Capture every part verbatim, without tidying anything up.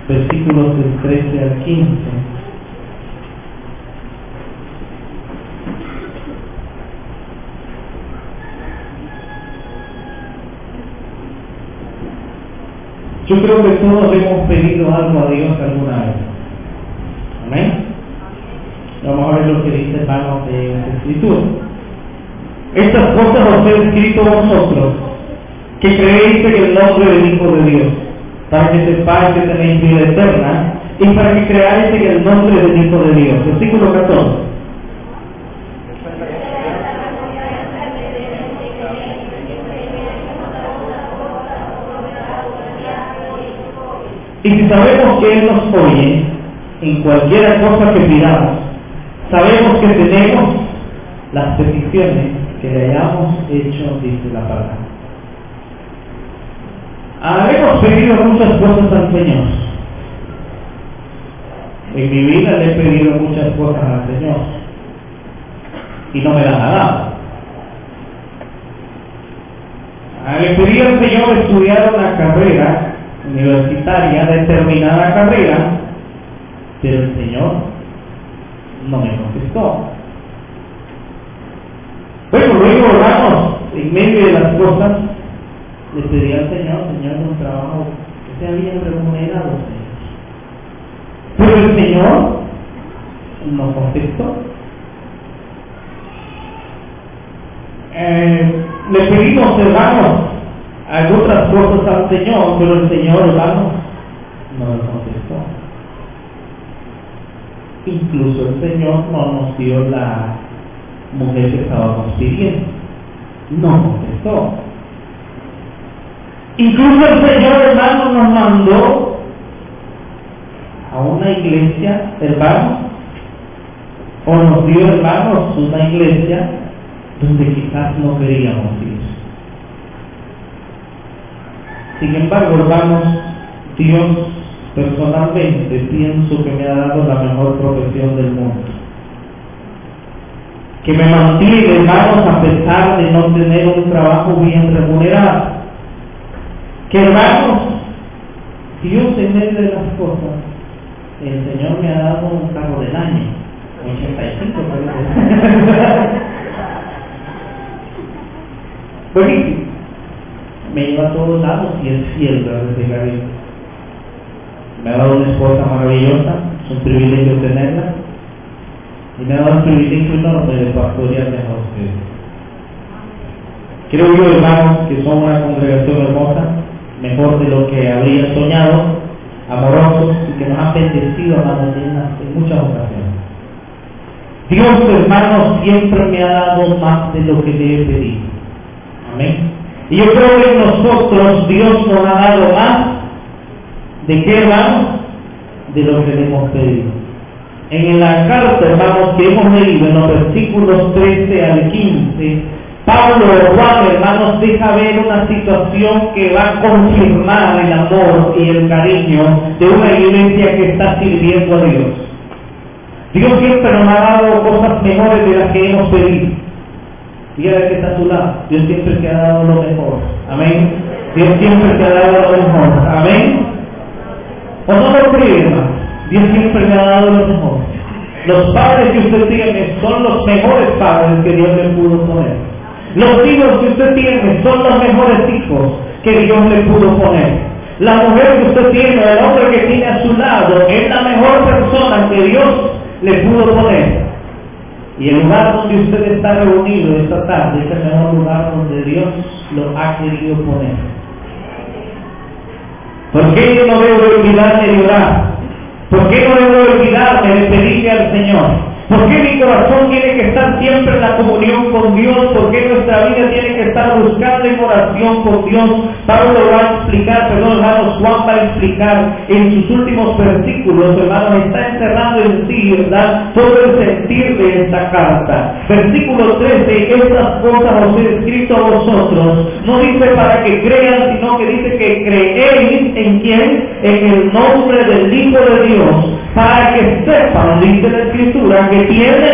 versículos del trece al quince. Yo creo que todos hemos pedido algo a Dios alguna vez. Amén. Vamos a ver lo que dice hermanos de la Escritura. Estas cosas os he escrito a vosotros, que creéis en el nombre del Hijo de Dios, para que sepáis que tenéis vida eterna, y para que creáis en el nombre del Hijo de Dios. Versículo catorce. Y si sabemos que Él nos oye en cualquiera cosa que pidamos, sabemos que tenemos las peticiones que le hayamos hecho, dice la palabra. Ah, hemos pedido muchas cosas al Señor. En mi vida le he pedido muchas cosas al Señor y no me las ha dado. Ah, le pedí al Señor estudiar una carrera universitaria, determinada carrera, pero el Señor no me contestó. Bueno, luego, hermanos, en medio de las cosas, le pedí al Señor, Señor, un trabajo que sea bien remunerado, Señor. Pero el Señor no contestó. Eh, le pedimos, hermanos, otras cosas al Señor, pero el Señor, hermano, no lo contestó. Incluso el Señor no nos dio la mujer que estábamos pidiendo. No contestó. Incluso el Señor, hermano, nos mandó a una iglesia, hermanos, o nos dio, hermanos, una iglesia donde quizás no queríamos ir. Sin embargo, hermanos, Dios personalmente pienso que me ha dado la mejor profesión del mundo, que me mantiene, hermanos, a pesar de no tener un trabajo bien remunerado, que, hermanos, Dios en medio de las cosas, el Señor me ha dado un carro del año, ochenta y cinco parece. Buenísimo. Me lleva a todos lados y es fiel, gracias a Dios. Me ha dado una esposa maravillosa, es un privilegio tenerla, y me ha dado un privilegio enorme de pastorear mejor que Creo yo, hermanos, que son una congregación hermosa, mejor de lo que habría soñado, amorosos, y que nos han bendecido, hermanos, en muchas ocasiones. Dios, hermanos, siempre me ha dado más de lo que le he pedido. Amén. Y yo creo que en nosotros Dios nos ha dado más. ¿De qué, hermanos? De lo que le hemos pedido. En la carta, hermanos, que hemos leído en los versículos trece al quince, Pablo, Juan, hermanos, deja ver una situación que va a confirmar el amor y el cariño de una iglesia que está sirviendo a Dios. Dios siempre nos ha dado cosas mejores de las que hemos pedido. Dígale que está a su lado. Dios siempre te ha dado lo mejor. Amén. Dios siempre te ha dado lo mejor. Amén. ¿O no lo cree, hermano? Dios siempre te ha dado lo mejor. Los padres que usted tiene son los mejores padres que Dios le pudo poner. Los hijos que usted tiene son los mejores hijos que Dios le pudo poner. La mujer que usted tiene, el hombre que tiene a su lado, es la mejor persona que Dios le pudo poner. Y el lugar donde usted está reunido esta tarde es el mejor lugar donde Dios lo ha querido poner. ¿Por qué yo no debo olvidarme de orar? ¿Por qué no debo olvidarme de pedirle al Señor? ¿Por qué mi corazón tiene que estar siempre en la comunión con Dios? ¿Por qué nuestra vida tiene que estar buscando en oración con Dios? Pablo va a explicar, perdón, hermanos, Juan va a explicar en sus últimos versículos, hermanos, está encerrando en sí, ¿verdad?, todo el sentir de esta carta. Versículo trece, estas cosas os he escrito a vosotros, no dice para que crean, sino que dice que creéis en quién, en el nombre del Hijo de Dios, para que sepan, dice la Escritura, que tienen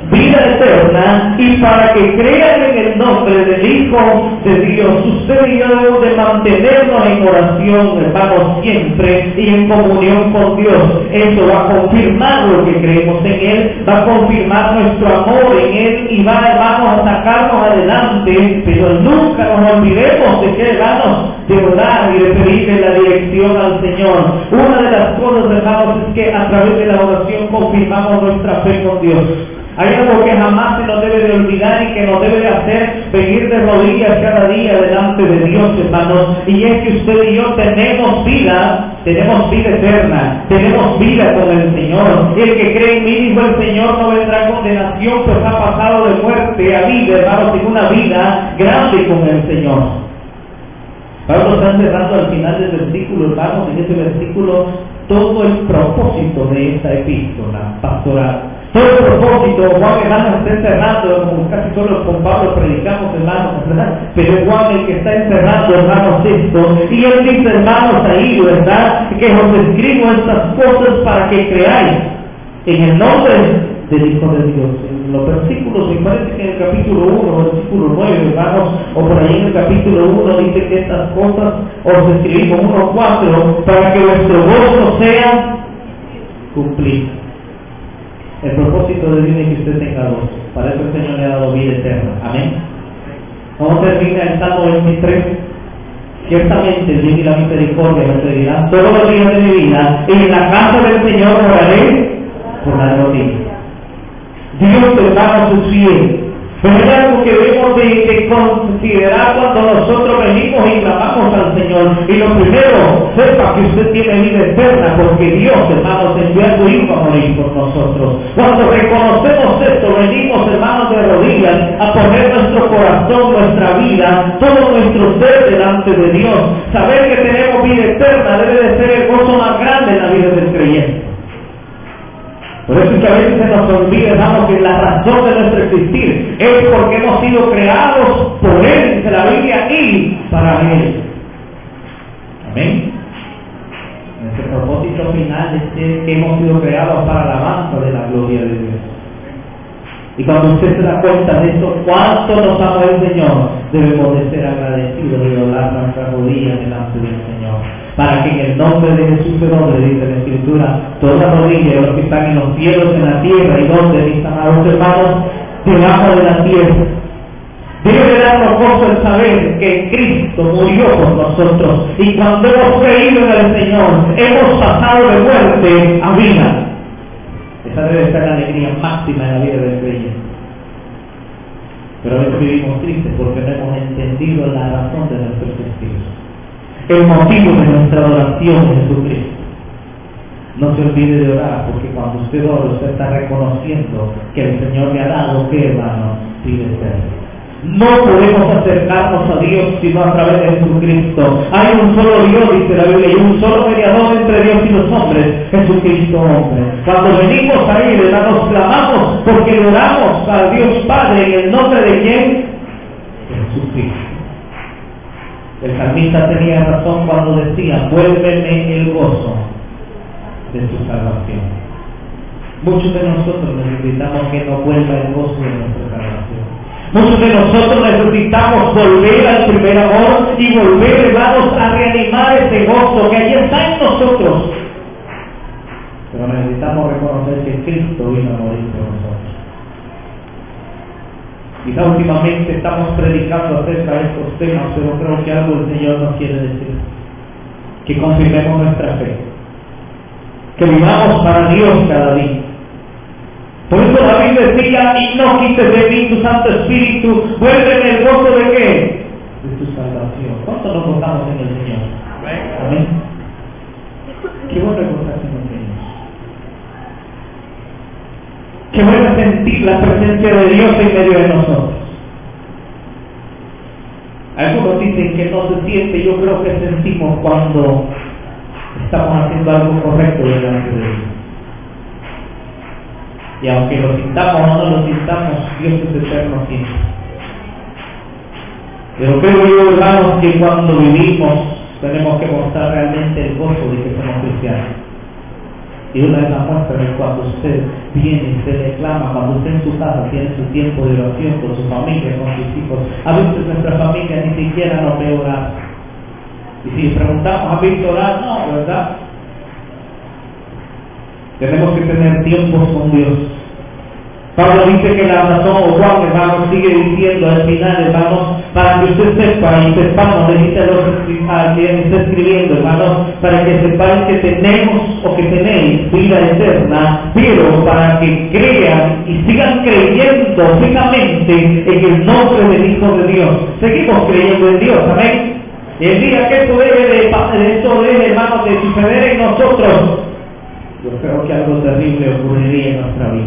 vida eterna, y para que crean en el nombre del Hijo de Dios. Usted y yo debemos de mantenernos en oración, hermanos, siempre, y en comunión con Dios. Eso va a confirmar lo que creemos en Él, va a confirmar nuestro amor en Él, y va, hermanos, a sacarnos adelante, pero nunca nos olvidemos de que, hermanos, de orar y de pedirle la dirección al Señor. Una de las cosas, hermanos, es que a través de la oración confirmamos nuestra fe con Dios. Hay algo que jamás se nos debe de olvidar y que nos debe de hacer venir de rodillas cada día delante de Dios, hermanos, y es que usted y yo tenemos vida, tenemos vida eterna, tenemos vida con el Señor. Y el que cree en mí, dijo el Señor, no vendrá condenación, pues ha pasado de muerte a vida, hermanos, en una vida grande con el Señor. Pablo está encerrando al final del versículo, hermanos, en este versículo, todo el propósito de esta epístola pastoral. Todo el propósito, Juan, hermanos, está encerrando, como casi todos con Pablo predicamos, hermanos, ¿verdad? Pero es Juan el que está encerrando, hermanos, esto. Y él dice, hermanos, ahí, ¿verdad? Que os escribo estas cosas para que creáis en el nombre del Hijo de Dios. En los versículos, me parece que en el capítulo uno, versículo nueve, hermanos, o por ahí en el capítulo uno, dice que estas cosas os escribimos, uno cuatro, para que vuestro gozo sea cumplido. El propósito de Dios es que usted tenga gozo. Para eso el Señor le ha dado vida eterna. Amén. Vamos a terminar el Salmo veintitrés. Ciertamente el bien y la misericordia me seguirán todos los días de mi vida, y en la casa del Señor moraré por largo tiempo. Dios, hermanos, es fiel. Pero hay algo que debemos de, de considerar cuando nosotros venimos y clamamos al Señor. Y lo primero, sepa que usted tiene vida eterna, porque Dios, hermanos, envió a su Hijo a morir por nosotros. Cuando reconocemos esto, venimos, hermanos, de rodillas a poner nuestro corazón, nuestra vida, todo nuestro ser delante de Dios. Saber que tenemos vida eterna debe de ser el gozo más grande en la vida del creyente. Por eso es que a veces se nos olvida, hermanos, que la razón de nuestro existir es porque hemos sido creados por Él, dice la Biblia, y para Él. Amén. Nuestro propósito final es que hemos sido creados para la alabanza de la gloria de Dios. Y cuando usted se da cuenta de esto, cuánto nos ama el Señor, debemos de ser agradecidos y doblar nuestras rodillas delante del Señor. Para que en el nombre de Jesús, el nombre, dice la Escritura, toda rodilla de los que están en los cielos, en la tierra, y donde mis amados hermanos, debajo de la tierra, debe de darnos gozo el saber que Cristo murió por nosotros, y cuando hemos creído en el Señor, hemos pasado de muerte a vida. Esa debe ser la alegría máxima en la vida del creyente. Pero a veces vivimos tristes porque no hemos entendido la razón de nuestro existir, el motivo de nuestra adoración a Jesucristo. No se olvide de orar, porque cuando usted ora, usted está reconociendo que el Señor le ha dado, ¿qué, hermano? Vida eterna. No podemos acercarnos a Dios sino a través de Jesucristo. Hay un solo Dios, dice la Biblia, y un solo mediador entre Dios y los hombres, Jesucristo hombre. Cuando venimos a Él, hermanos, clamamos porque le oramos a Dios Padre en el nombre de ¿quién? Jesucristo. El salmista tenía razón cuando decía, vuélveme el gozo de tu salvación. Muchos de nosotros necesitamos que nos vuelva el gozo de nuestra salvación. Muchos de nosotros necesitamos volver al primer amor y volver, hermanos, a reanimar ese gozo que allí está en nosotros. Pero necesitamos reconocer que Cristo vino a morir por nosotros. Quizá últimamente estamos predicando acerca de estos temas, pero creo que algo el Señor nos quiere decir. Que confirmemos nuestra fe. Que vivamos para Dios cada día. Por eso David decía, y no quites de mí tu Santo Espíritu, vuélveme el gozo de qué? De tu salvación. ¿Cuánto nos gozamos en el Señor? Amén. Qué bueno gozarse en el Señor. Qué bueno sentir la presencia de Dios en medio de nosotros. Algunos dicen que no se siente, yo creo que sentimos cuando estamos haciendo algo correcto delante de Dios. Y aunque lo sintamos o no lo sintamos, Dios es eterno siempre. Pero creo yo, hermanos, que cuando vivimos tenemos que mostrar realmente el gozo de que somos cristianos. Y una vez más muestra que cuando usted viene y se le clama, cuando usted en su casa tiene su tiempo de oración con su familia, con sus hijos, a veces nuestra familia ni siquiera nos ve orar. Y si preguntamos, ¿has visto orar? No, ¿verdad? Tenemos que tener tiempos con Dios. Pablo dice que la razón, o Juan, hermanos, sigue diciendo al final, hermanos, para que usted sepa y sepamos, le dice a los a quien está escribiendo, hermanos, para que sepáis que tenemos o que tenéis vida eterna, pero para que crean y sigan creyendo fijamente en el nombre del Hijo de Dios. Seguimos creyendo en Dios, amén. Y el día que esto debe de, esto debe, hermanos, de suceder en nosotros, yo creo que algo terrible ocurriría en nuestra vida.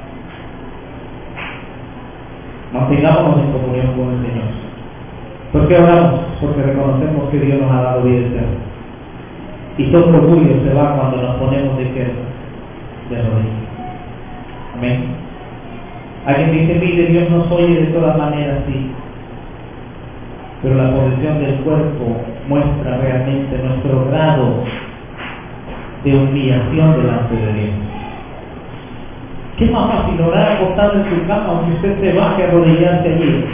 Mantengámonos en comunión con el Señor. ¿Por qué oramos? Porque reconocemos que Dios nos ha dado vida eterna. Y todo orgullo se va cuando nos ponemos de izquierda, de rodillas. Amén. Alguien dice, mire, Dios nos oye de todas maneras, sí. Pero la posición del cuerpo muestra realmente nuestro grado de humillación delante de Dios. ¿Qué más fácil orar acostado en su cama o que usted se baje a arrodillarse allí?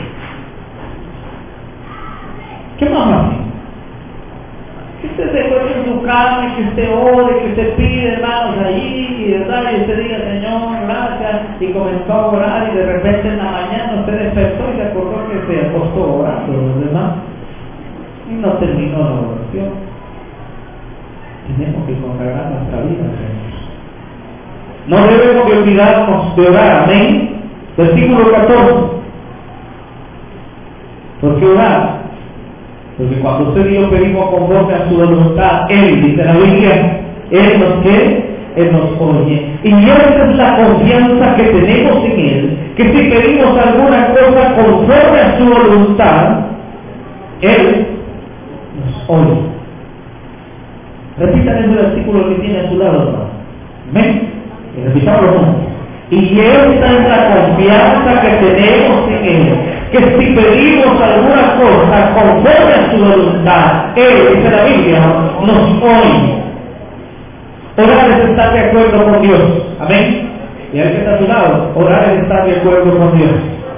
¿Qué más fácil? Que usted se encuentre en su cama y que usted ore, que usted pide, hermanos, allí, ¿verdad? Y usted diga, Señor, gracias, y comenzó a orar, y de repente en la mañana usted despertó y se acordó que se acostó orando, ¿verdad? Y no terminó la oración. Tenemos que consagrar nuestra vida, Señor. No debemos de olvidarnos de orar, amén. Versículo catorce. ¿Por qué orar? Porque cuando usted y yo pedimos conforme a su voluntad, Él, dice la Biblia, Él nos ¿qué? Él nos oye. Y esa es la confianza que tenemos en Él, que si pedimos alguna cosa conforme a su voluntad, Él nos oye. Repitan ese versículo que tiene a su lado, hermano. Amén. Y repitámoslo juntos. Y esta es la confianza que tenemos en Él, que si pedimos alguna cosa conforme a su voluntad, Él, dice la Biblia, nos oye. Orar es estar de acuerdo con Dios. Amén. Y al que está a su lado, orar es estar de acuerdo con Dios.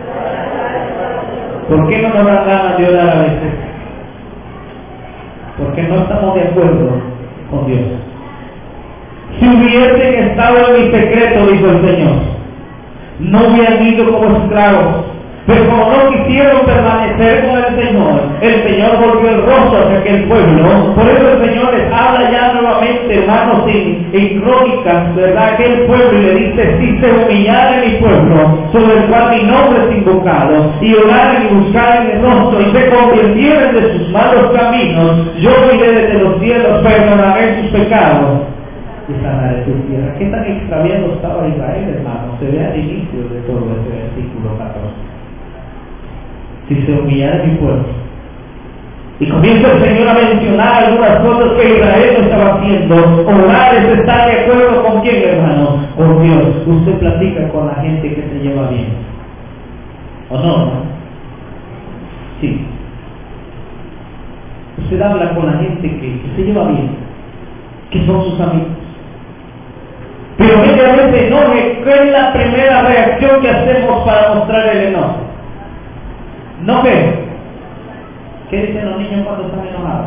¿Por qué no nos dan ganas de orar a veces? Porque no estamos de acuerdo con Dios. Si hubiesen estado en mi secreto, dijo el Señor, no hubieran ido como esclavos. Pero como no quisieron permanecer con el Señor, el Señor volvió el rostro hacia aquel pueblo. Por eso el Señor les habla ya nuevamente, hermanos, en, en crónicas, ¿verdad? Aquel pueblo, y le dice, si se humillaren mi pueblo, sobre el cual mi nombre es invocado, y oraren y buscaren el rostro, y se convirtieren de sus malos caminos, yo iré desde los cielos, perdonaré sus pecados y sanaré su tierra. ¿Qué tan extraviado estaba Israel, hermano? Se ve al inicio de todo este versículo catorce. Si se humillara mi pueblo. Y comienza el Señor a mencionar algunas cosas que Israel no estaba haciendo. Orar es estar de acuerdo con quién, hermano, con Dios. Usted platica con la gente que se lleva bien, ¿o no, no? Sí. Usted habla con la gente que, que se lleva bien, que son sus amigos. Pero muchas veces enojo, ¿qué es la primera reacción que hacemos para mostrar el enojo? ¿No qué? ¿Qué dicen los niños cuando están enojados?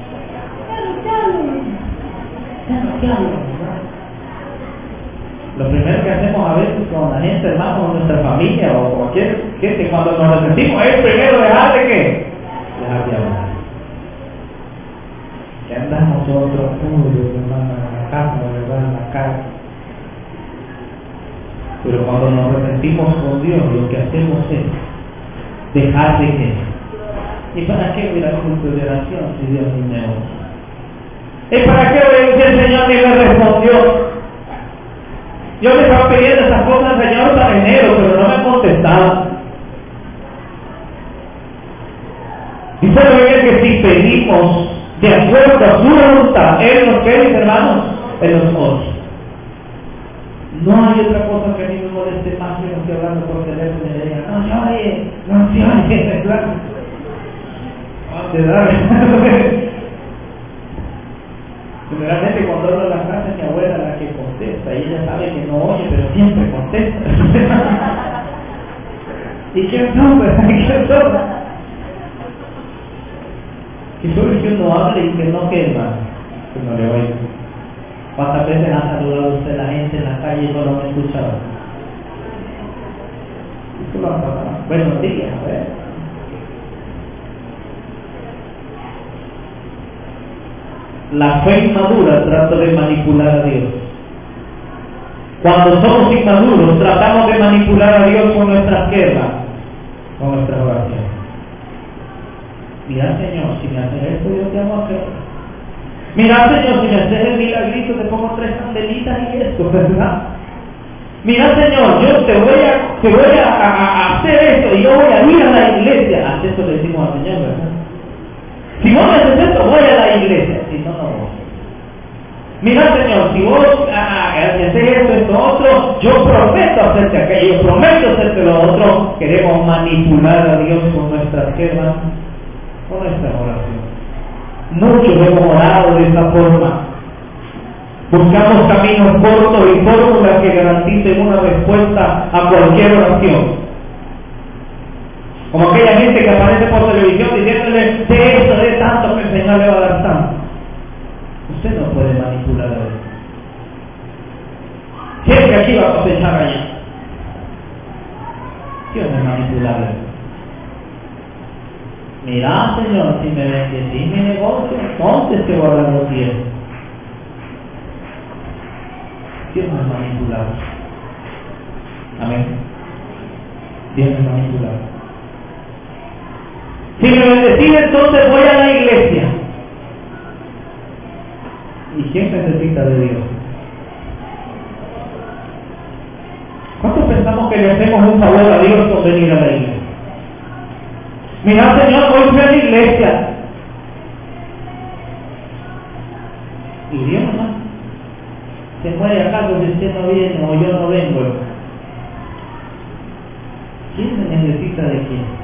Lo primero que hacemos a veces con la gente, hermano, con nuestra familia o cualquier gente, cuando nos resentimos, es primero dejar de qué? Dejar de hablar. Que andamos nosotros, hermano, en la casa, ¿verdad? En la casa. Pero cuando nos resentimos con Dios, lo que hacemos es dejar de qué. ¿Y para qué voy a la culto de oración si Dios ni me oye? ¿Y para qué voy a el Señor ni me respondió? Yo le estaba pidiendo esas cosas al Señor para enero, pero no me ha contestado. Dice la Biblia que si pedimos de acuerdo a su voluntad, Él nos quiere, hermanos, Él nos oye. No hay otra cosa que a mí me moleste más que no estoy hablando por teléfono y le digan, no se oye, no se oye, ¿verdad? Generalmente cuando hablo en la casa, mi abuela la que contesta, y ella sabe que no oye, pero siempre contesta. ¿Y quién son? ¿Quién son? Que solo que uno hable y que no quema, que no le oiga. ¿Cuántas veces ha saludado usted a la gente en la calle y no lo ha escuchado? Eso lo ha pasado. Buenos días, a ver. La fe inmadura trata de manipular a Dios. Cuando somos inmaduros, tratamos de manipular a Dios con nuestras quejas, con nuestras oraciones. Mira, Señor, si me haces esto, yo te amo a hacer. Mira, Señor, si me haces el milagrito, te pongo tres candelitas y esto, ¿verdad? Mira, Señor, yo te voy a, te voy a, a, a hacer esto y yo voy a ir a la iglesia. Así eso le decimos al Señor, ¿verdad? Si vos me haces esto, voy a la iglesia. Si no, no voy. Mira, Señor, si vos ah, haces esto, esto, otro, yo prometo hacerte aquello, yo prometo hacerte lo otro. Queremos manipular a Dios con nuestras quejas, con nuestra oración. Muchos hemos orado de esa forma. Buscamos caminos cortos y fórmulas que garanticen una respuesta a cualquier oración. Como aquella gente que aparece por televisión diciéndole de esto, de tanto que el Señor le va a dar tanto. Usted no puede manipular a Dios. Siempre aquí va a cosechar allá. Dios no es manipulable. Mira, Señor, si me bendecís mi negocio, entonces te voy a dar los diez. Dios no es manipulable. Amén. Dios no es manipulable. Si me bendecís, entonces voy a la iglesia. ¿Y quién necesita de Dios? ¿Cuántos pensamos que le hacemos un favor a Dios con venir a la iglesia? Mira, Señor, hoy fui a la iglesia. Y Dios no se muere acá porque usted no viene o yo no vengo. ¿Quién necesita de quién?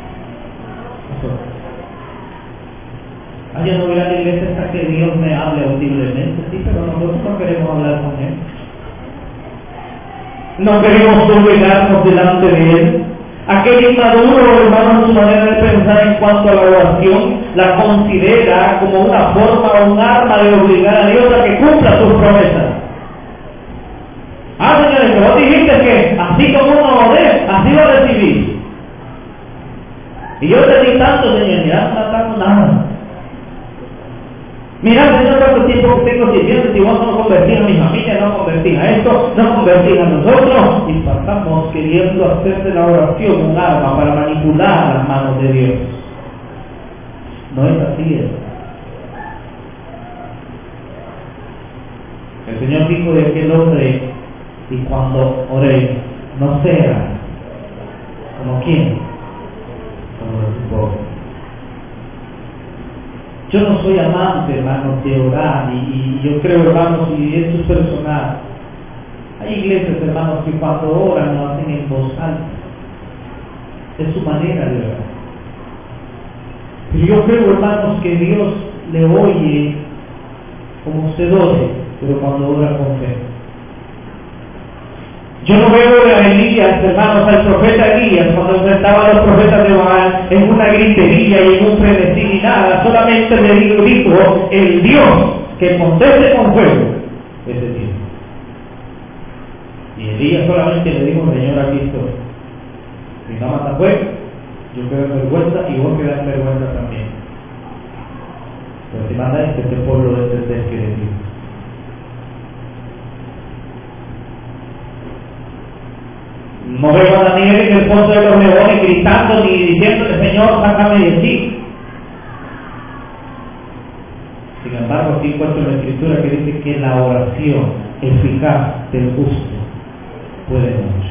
Ah, yo no voy a la iglesia hasta que Dios me hable audiblemente, sí, pero nosotros no queremos hablar con Él. No queremos doblegarnos delante de Él. Aquel inmaduro, hermano, en su manera de pensar en cuanto a la oración, la considera como una forma o un arma de obligar a Dios a que cumpla sus promesas. Ah, señores, vos dijiste que así como uno lo dé, así va a recibir. Y yo te di tanto, Señor, ya no me dando nada. Mira, Señor, cuánto tiempo que tengo sirviendo, si vos no convertís a mi familia, no convertís a esto, no convertís a nosotros, y pasamos queriendo hacer de la oración un arma para manipular las manos de Dios. No es así eso. El Señor dijo de aquel hombre, y cuando oré, no sea como quién, como los pobres. Yo no soy amante, hermanos, de orar, y, y yo creo, hermanos, y esto es personal. Hay iglesias, hermanos, que cuando oran lo hacen en voz alta. Es su manera de orar. Pero yo creo, hermanos, que Dios le oye como usted ore, pero cuando ora con fe. Yo no veo a Elías, hermanos, al profeta Elías, cuando enfrentaba a los profetas de Baal, en una gritería y en un frenesí ni nada, solamente le dijo, el Dios que conteste con fuego, ese Dios. Y Elías solamente le dijo, Señor, aquí estoy. Si no mata fuego, yo quedo en vergüenza y vos quedás en vergüenza también. Pero si manda este, este pueblo de entender que de ti. No veo a Daniel en el fondo de los leones gritando ni diciéndole, Señor, sácame de aquí. Sin embargo, aquí encuentro en la Escritura que dice que la oración eficaz del justo puede mucho.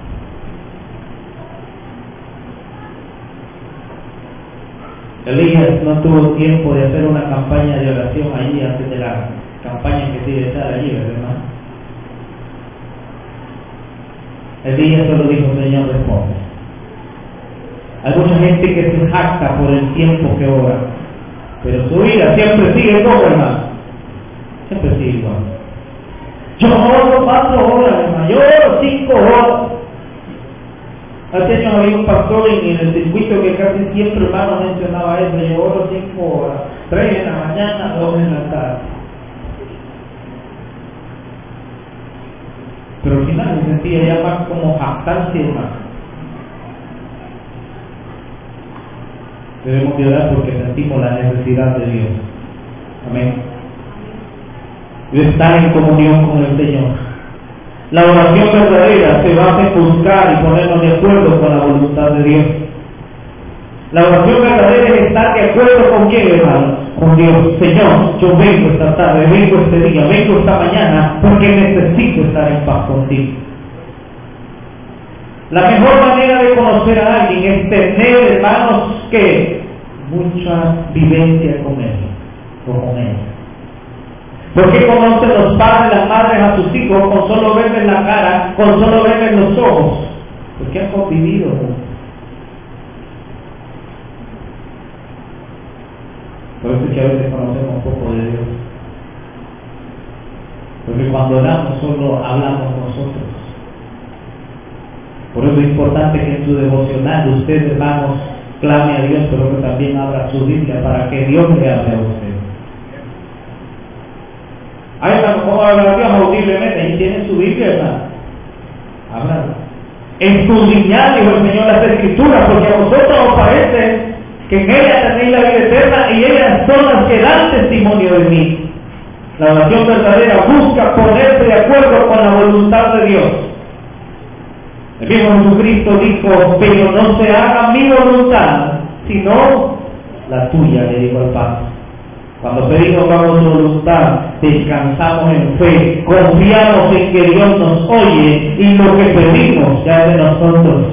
Elías no tuvo tiempo de hacer una campaña de oración allí antes de la campaña que tiene que estar allí, ¿verdad? Elías solo dijo, Señor, responde. Hay mucha gente que se jacta por el tiempo que ora, pero su vida siempre sigue como, hermano. Siempre sigue igual. Yo oro cuatro horas, hermano, yo oro cinco horas. Hace años había un pastor en el circuito que casi siempre, hermano, mencionaba eso. Yo oro cinco horas, tres en la mañana, dos en la tarde. Pero al final me sentía ya más como jactancia, hermano. Debemos de orar porque sentimos la necesidad de Dios. Amén. De estar en comunión con el Señor. La oración verdadera se basa en buscar y ponernos de acuerdo con la voluntad de Dios. La oración verdadera es estar de acuerdo con quién, hermano, con Dios. Señor, yo vengo esta tarde, vengo este día, vengo esta mañana, porque necesito estar en paz contigo. La mejor manera de conocer a alguien es tener, hermanos, que mucha vivencia con él o con ella. ¿Por qué conocen los padres, las madres a sus hijos con solo verles la cara, con solo verles los ojos? Porque han convivido juntos. Por eso es que a veces conocemos un poco de Dios. Porque cuando oramos solo hablamos nosotros. Por eso es importante que en su devocional usted, hermanos, clame a Dios, pero que también abra su Biblia para que Dios le hable a usted. Ay, hermano, ¿cómo habla Dios audiblemente? Ahí tiene su Biblia, hermano. Habla. Escudriñad, dijo el Señor, las Escrituras, porque a vosotros os parece que en ellas tenéis la vida eterna y ellas son las que dan testimonio de mí. La oración verdadera busca ponerse de acuerdo con la voluntad de Dios. El mismo Jesucristo dijo, pero no se haga mi voluntad, sino la tuya, le dijo al Padre. Cuando pedimos bajo su voluntad, descansamos en fe, confiamos en que Dios nos oye y lo que pedimos ya es de nosotros.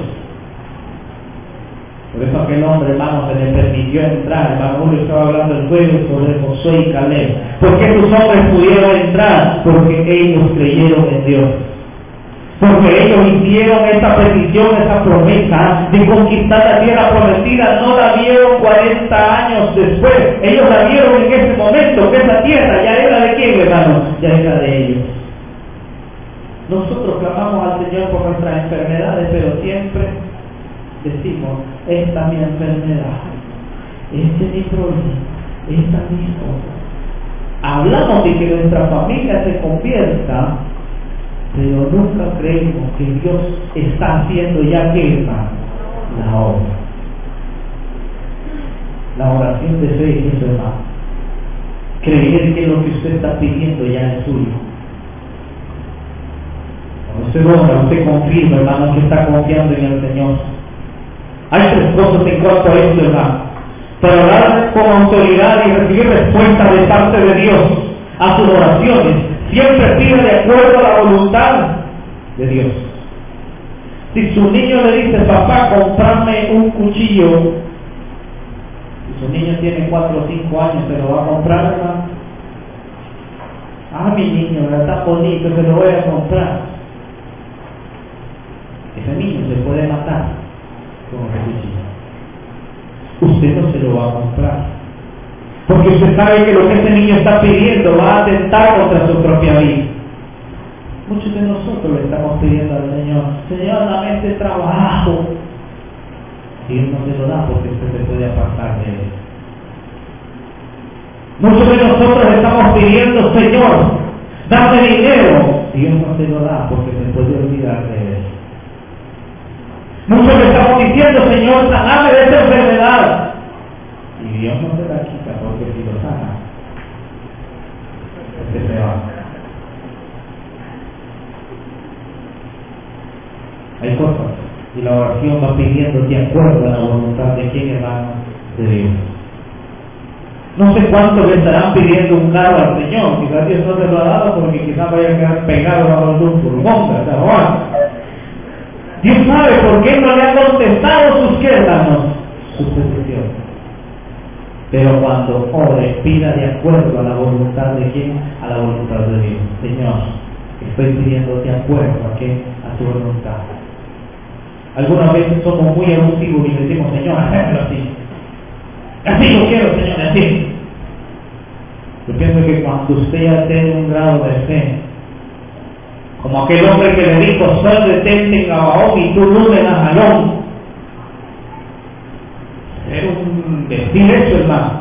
Por eso aquel hombre, hermano, se le permitió entrar. Hermano Julio estaba hablando del juego sobre Josué y Caleb. ¿Por qué esos hombres pudieron entrar? Porque ellos creyeron en Dios. Porque ellos hicieron esa petición, esa promesa de conquistar la tierra prometida, no la vieron cuarenta años después, ellos la vieron en ese momento, que esa tierra ya era de quién, hermano, ya era de ellos. Nosotros clamamos al Señor por nuestras enfermedades, pero siempre decimos, esta es mi enfermedad, este es mi problema, esta es mi cosa. Hablamos de que nuestra familia se convierta, pero nunca creemos que Dios está haciendo ya que hermano la obra. La oración de fe es eso, hermano. Creer que lo que usted está pidiendo ya es suyo. Cuando usted ora, usted confirma, hermano, que está confiando en el Señor. Hay tres cosas en cuanto a esto, hermano. Para orar con autoridad y recibir respuesta de parte de Dios a sus oraciones, siempre pide de acuerdo a la voluntad de Dios. Si su niño le dice, papá, comprame un cuchillo, si su niño tiene cuatro o cinco años, ¿se lo va a comprar, hermano? Ah, mi niño, está bonito, se lo voy a comprar. Ese niño se puede matar con ese cuchillo. Usted no se lo va a comprar. Porque usted sabe que lo que ese niño está pidiendo va a atentar contra su propia vida. Muchos de nosotros le estamos pidiendo al Señor, Señor, dame este trabajo. Y Él no se lo da porque usted se puede apartar de Él. Muchos de nosotros le estamos pidiendo, Señor, dame dinero. Y Dios no se lo da porque se puede olvidar de Él. Muchos le estamos diciendo, Señor, saname de esta enfermedad. Y Dios no se la quita porque si lo sana, es que se va. Hay cosas, y la oración va pidiendo de acuerdo a la voluntad de quién, hermano, de Dios. No sé cuánto le estarán pidiendo un carro al Señor, quizás Dios no se lo ha dado porque quizás vaya a quedar pegado a un furgón, ¿verdad? Dios sabe por qué no le ha contestado sus qué, hermanos, sus peticiones. Pero cuando ore, pida de acuerdo a la voluntad de quién, a la voluntad de Dios. Señor, estoy pidiendo de acuerdo a qué, a tu voluntad. Algunas veces somos muy abusivos y decimos, Señor, hazlo así. Así lo quiero, Señor, así. Yo pienso que cuando usted ya tiene un grado de fe, Como aquel hombre que le dijo, sol detente en Gabaón y tú luna en Ajalón. Era un decir eso, hermano.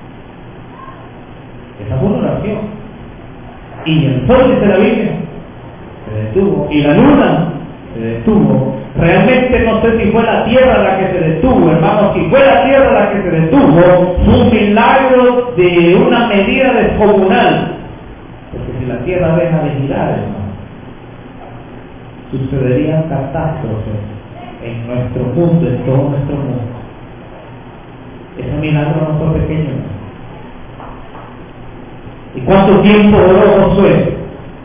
Esa fue una oración. Y el sol, dice la Biblia, se detuvo. Y la luna se detuvo. Realmente no sé si fue la tierra la que se detuvo, hermano. Si fue la tierra la que se detuvo, fue un milagro de una medida descomunal. Porque si la tierra deja de girar, hermano, sucederían catástrofes en nuestro mundo, en todo nuestro mundo. Ese milagro no fue pequeño, hermano. ¿Y cuánto tiempo oró Josué?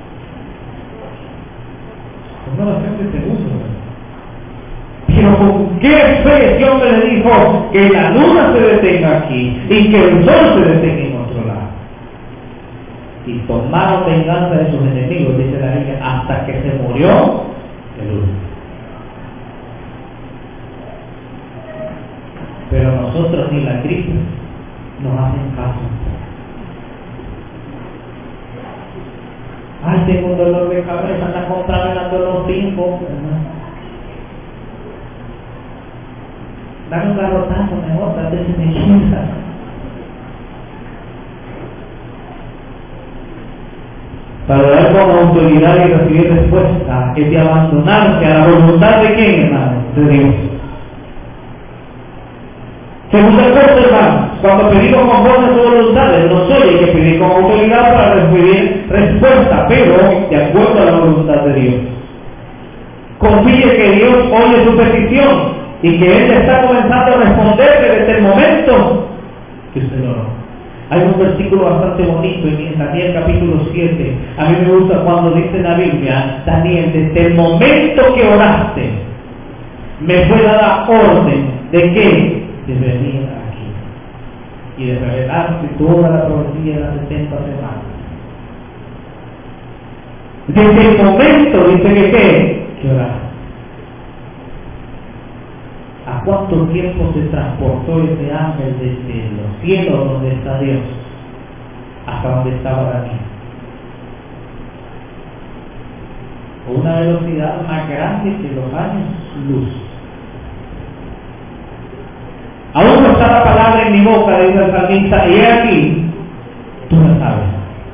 Una oración de segundos. Pero con qué fe ese hombre le dijo que la luna se detenga aquí y que el sol se detenga en otro lado. Y tomaron venganza de sus enemigos, dice la Biblia, hasta que se murió el uno. Pero nosotros ni la crisis nos hacen caso. Ay, tengo un dolor de cabeza, anda comprando los cinco. Dame un garrotazo mejor, date ese mejilla. Para dar como autoridad y recibir respuesta es de abandonarse a la voluntad de quién, hermano, de Dios. Segunda cosa, hermano, cuando pedimos conforme a su voluntad, Él nos oye, hay que pedir con autoridad para recibir respuesta, pero de acuerdo a la voluntad de Dios. Confíe que Dios oye su petición y que Él está comenzando a responderle desde el momento que usted lo oró. Hay un versículo bastante bonito en Daniel capítulo siete. A mí me gusta cuando dice la Biblia, Daniel, desde el momento que oraste, me fue dada orden de que de venir aquí y de revelarse toda la profecía de las setenta semanas. Desde el momento, dice que qué, que oraste. ¿A cuánto tiempo se transportó ese ángel desde los cielos donde está Dios hasta donde estaba Daniel? Con una velocidad más grande que los años luz. Aún no está la palabra en mi boca, dice el salmista, y he aquí, tú lo sabes.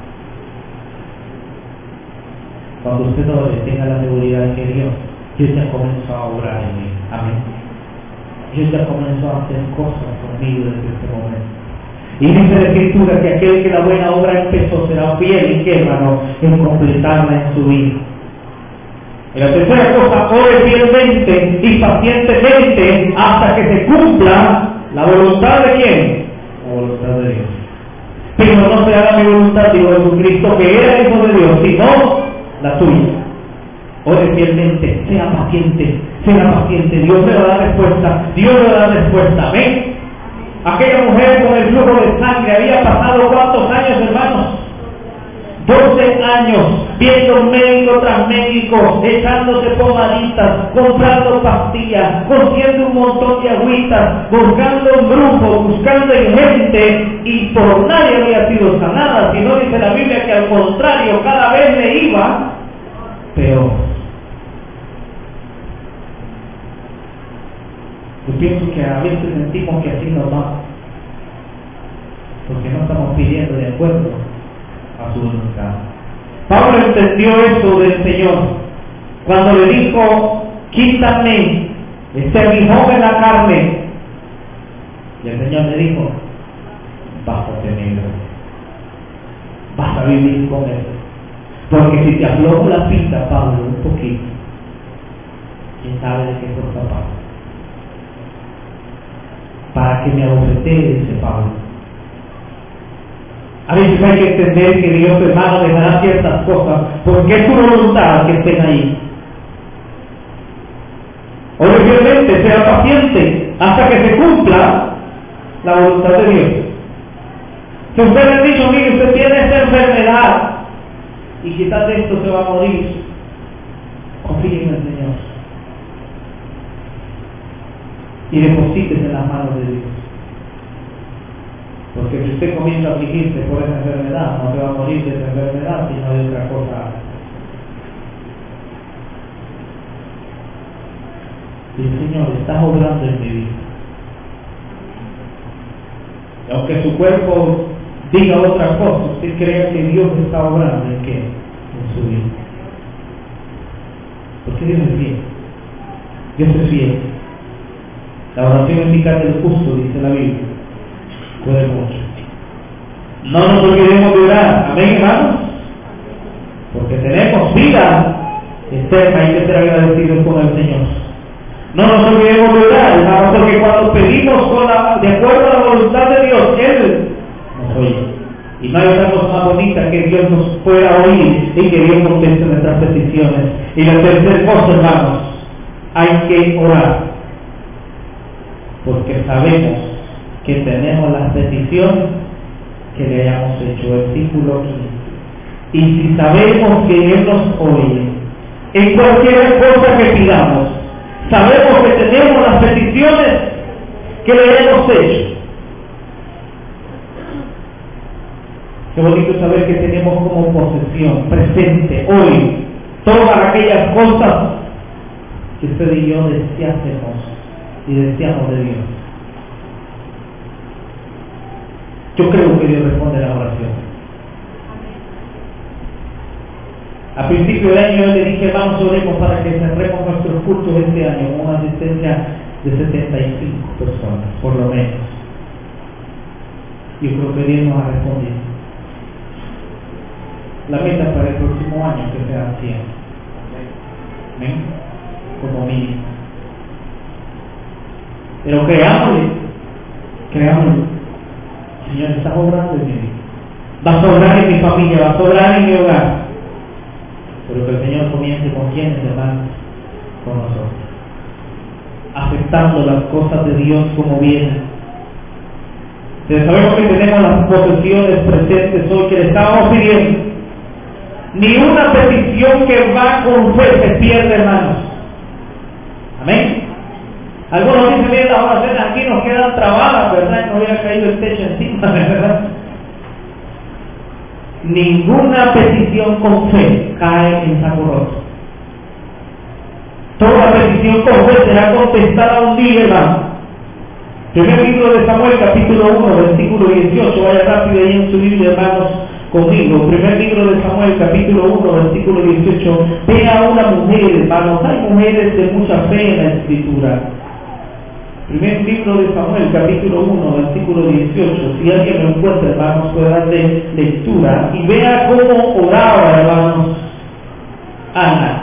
Cuando usted ore, tenga la seguridad de que Dios, Dios ya comenzó a obrar en mí. Amén. Dios ya comenzó a hacer cosas conmigo desde este momento. Y dice la Escritura que aquel que la buena obra empezó será fiel y que, hermano, en completarla en su vida. Y la tercera cosa, ore fielmente y pacientemente hasta que se cumpla la voluntad de quién? La voluntad de Dios. Pero no se haga mi voluntad, dijo Jesucristo, que era hijo de Dios, sino la tuya. Ore fielmente, sea paciente, sea paciente. Dios le va a dar respuesta, Dios le va a dar respuesta. ¿Ven? Aquella mujer con el flujo de sangre había pasado ¿cuántos años, hermanos? doce años, viendo médico tras médico, echándose pomaditas, comprando pastillas, consiguiendo un montón de agüitas, buscando un grupo, buscando en gente, y por nadie había sido sanada, sino dice la Biblia que al contrario, cada vez le iba peor. Yo pienso que a veces sentimos que así nos va, porque no estamos pidiendo de acuerdo a su voluntad. Pablo entendió eso del Señor cuando le dijo, quítame este aguijón en la carne, y el Señor le dijo, bástate negro, vas a vivir con él, porque si te aflojo la pinta, Pablo, un poquito, quién sabe de qué cosa pasa. Para que me abofetee, dice Pablo. A veces hay que entender que Dios, hermano, dejará ciertas cosas porque es su voluntad que estén ahí. Obviamente, sea paciente hasta que se cumpla la voluntad de Dios. Si usted le ha dicho, mire, usted tiene esta enfermedad y quizás de esto se va a morir, confíe en el Señor y deposítese en las manos de Dios. Porque si usted comienza a afligirse por esa enfermedad, no se va a morir de esa enfermedad, sino de otra cosa. Y el Señor está obrando en mi vida. Y aunque su cuerpo diga otra cosa, usted crea que Dios está obrando en qué? En su vida. Porque Dios es fiel. Dios es fiel. La oración eficaz del justo, dice la Biblia, puede mucho. No nos olvidemos de orar. Amén, hermanos. Porque tenemos vida eterna, hay que ser agradecidos con el Señor. No nos olvidemos de orar, hermanos, porque cuando pedimos con la, de acuerdo a la voluntad de Dios, Él nos oye. Y no hay otra cosa más bonita que Dios nos pueda oír y que Dios conteste nuestras peticiones. Y la tercera cosa, hermanos, hay que orar, porque sabemos que tenemos las peticiones que le hayamos hecho. Versículo quince. Y si sabemos que Él nos oye en cualquier cosa que pidamos, sabemos que tenemos las peticiones que le hayamos hecho. Qué bonito saber que tenemos como posesión presente hoy todas aquellas cosas que usted y yo deseásemos y deseamos de Dios. Yo creo que Dios responde a la oración. A principio de año yo le dije, vamos, oremos para que cerremos nuestros cultos este año con una asistencia de setenta y cinco personas, por lo menos. Yo creo que Dios nos ha respondido. La meta para el próximo año que sean cien. ¿Amén? Como mínimo. Pero creámosle, creámosle. Señor, estás obrando en mi vida. Vas a obrar en mi familia, vas a obrar en mi hogar. Pero que el Señor comience con quienes, hermanos, con nosotros, aceptando las cosas de Dios como vienen. Entonces sabemos que tenemos las posesiones presentes hoy que le estábamos pidiendo. Ni una petición que va con fe se pierde, hermanos. Amén. Algunos dicen, bien, las oraciones aquí nos quedan trabadas, ¿verdad? Nos hubiera caído el techo encima, ¿verdad? Ninguna petición con fe cae en saco roto. Toda petición con fe será contestada un día, hermano. Primer libro de Samuel, capítulo uno, versículo dieciocho. Vaya rápido ahí en su Biblia, hermanos, conmigo. Primer libro de Samuel, capítulo uno, versículo dieciocho. Ve a una mujer, hermanos. Hay mujeres de mucha fe en la Escritura. Primer libro de Samuel, capítulo uno, versículo dieciocho. Si alguien lo encuentra, hermanos, puede darle lectura y vea cómo oraba, hermanos, Ana.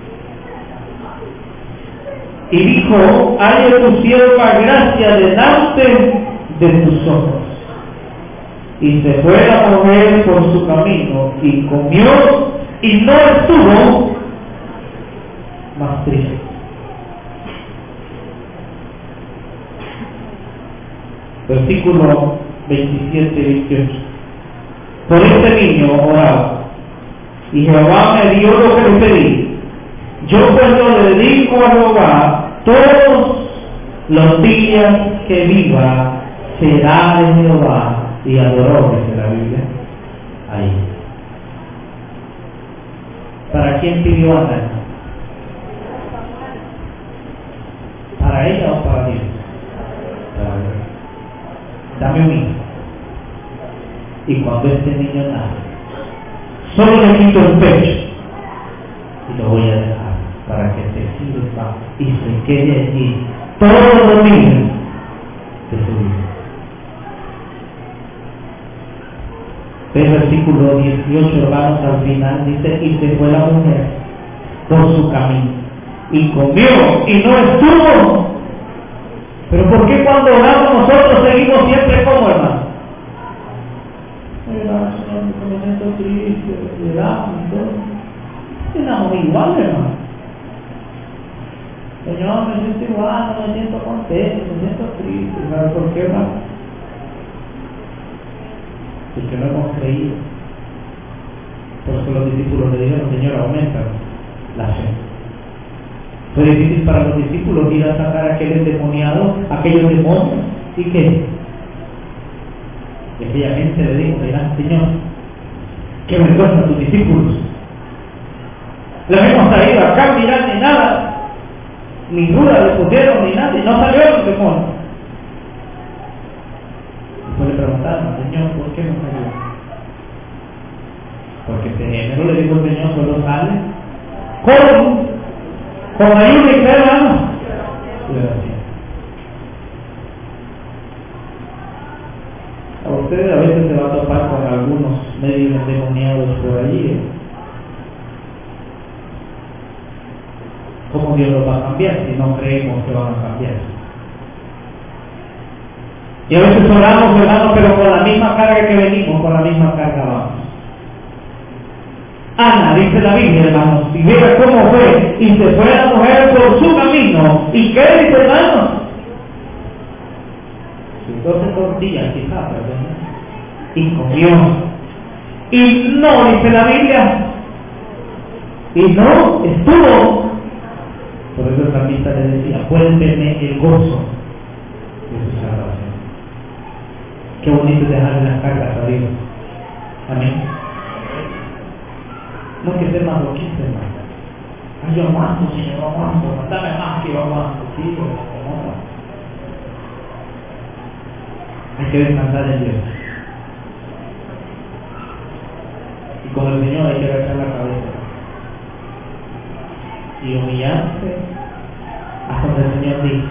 Y dijo, haya tu sierva gracia delante de tus ojos. Y se fue la mujer por su camino y comió y no estuvo más triste. Versículo veintisiete y veintiocho. Por este niño oraba, y Jehová me dio lo que le pedí. Yo pues lo dedico a Jehová todos los días que viva, será de Jehová. Y adoró, dice la Biblia, ahí. ¿Para quién pidió Ana? ¿Para ella o para Dios? Para Dios. Dame un hijo. Y cuando este niño nace, solo le quito el pecho y lo voy a dejar para que se sirva y se quede allí todos los días de su vida. El versículo dieciocho, hermanos, al final dice, y se fue la mujer por su camino y comió y no estuvo. Pero ¿por qué cuando oramos nosotros seguimos siempre como, hermano? Señor, me siento triste, le damos y todo. Estamos igual, hermano. Señor, me siento igual, no me siento contento, me siento triste. ¿Sabes por qué, hermano? Porque no hemos creído. Por eso los discípulos le dijeron, Señor, aumenta la fe. Fue difícil para los discípulos ir a sacar a aquel endemoniado, aquellos demonios. ¿Y qué? Y aquella gente le dijo, mira, Señor, qué vergüenza a tus discípulos. Les hemos traído acá, mirad, ni nada. ni duda le pusieron, ni nada, y no salió el demonio. Después le preguntaron, Señor, ¿por qué no salió? Porque este género, le dijo el Señor, solo sale con, con ayuda y fe, hermano, y oración. A ustedes a veces se va a topar con algunos medios endemoniados por allí. ¿Cómo Dios los va a cambiar si no creemos que van a cambiar? Y a veces oramos, hermanos, pero con la misma carga que venimos, con la misma carga vamos. Ana, dice la Biblia, hermanos, y vea cómo fue, y se fue la mujer por su camino. ¿Y qué dice, hermanos? Sus doce tortillas, quizás, ¿verdad? Y comió. Y no, dice la Biblia, y no estuvo. Por eso el salmista le decía, cuénteme el gozo de su salvación. Qué bonito dejarle las cargas a Dios. Amén. No hay que ser masoquista, hermano. Ay, yo aguanto, Señor, yo aguanto. Dame más que yo aguanto. Sí, pero no. Hay que descansar en Dios. Y con el Señor hay que agachar la cabeza y humillarse hasta donde el Señor dice.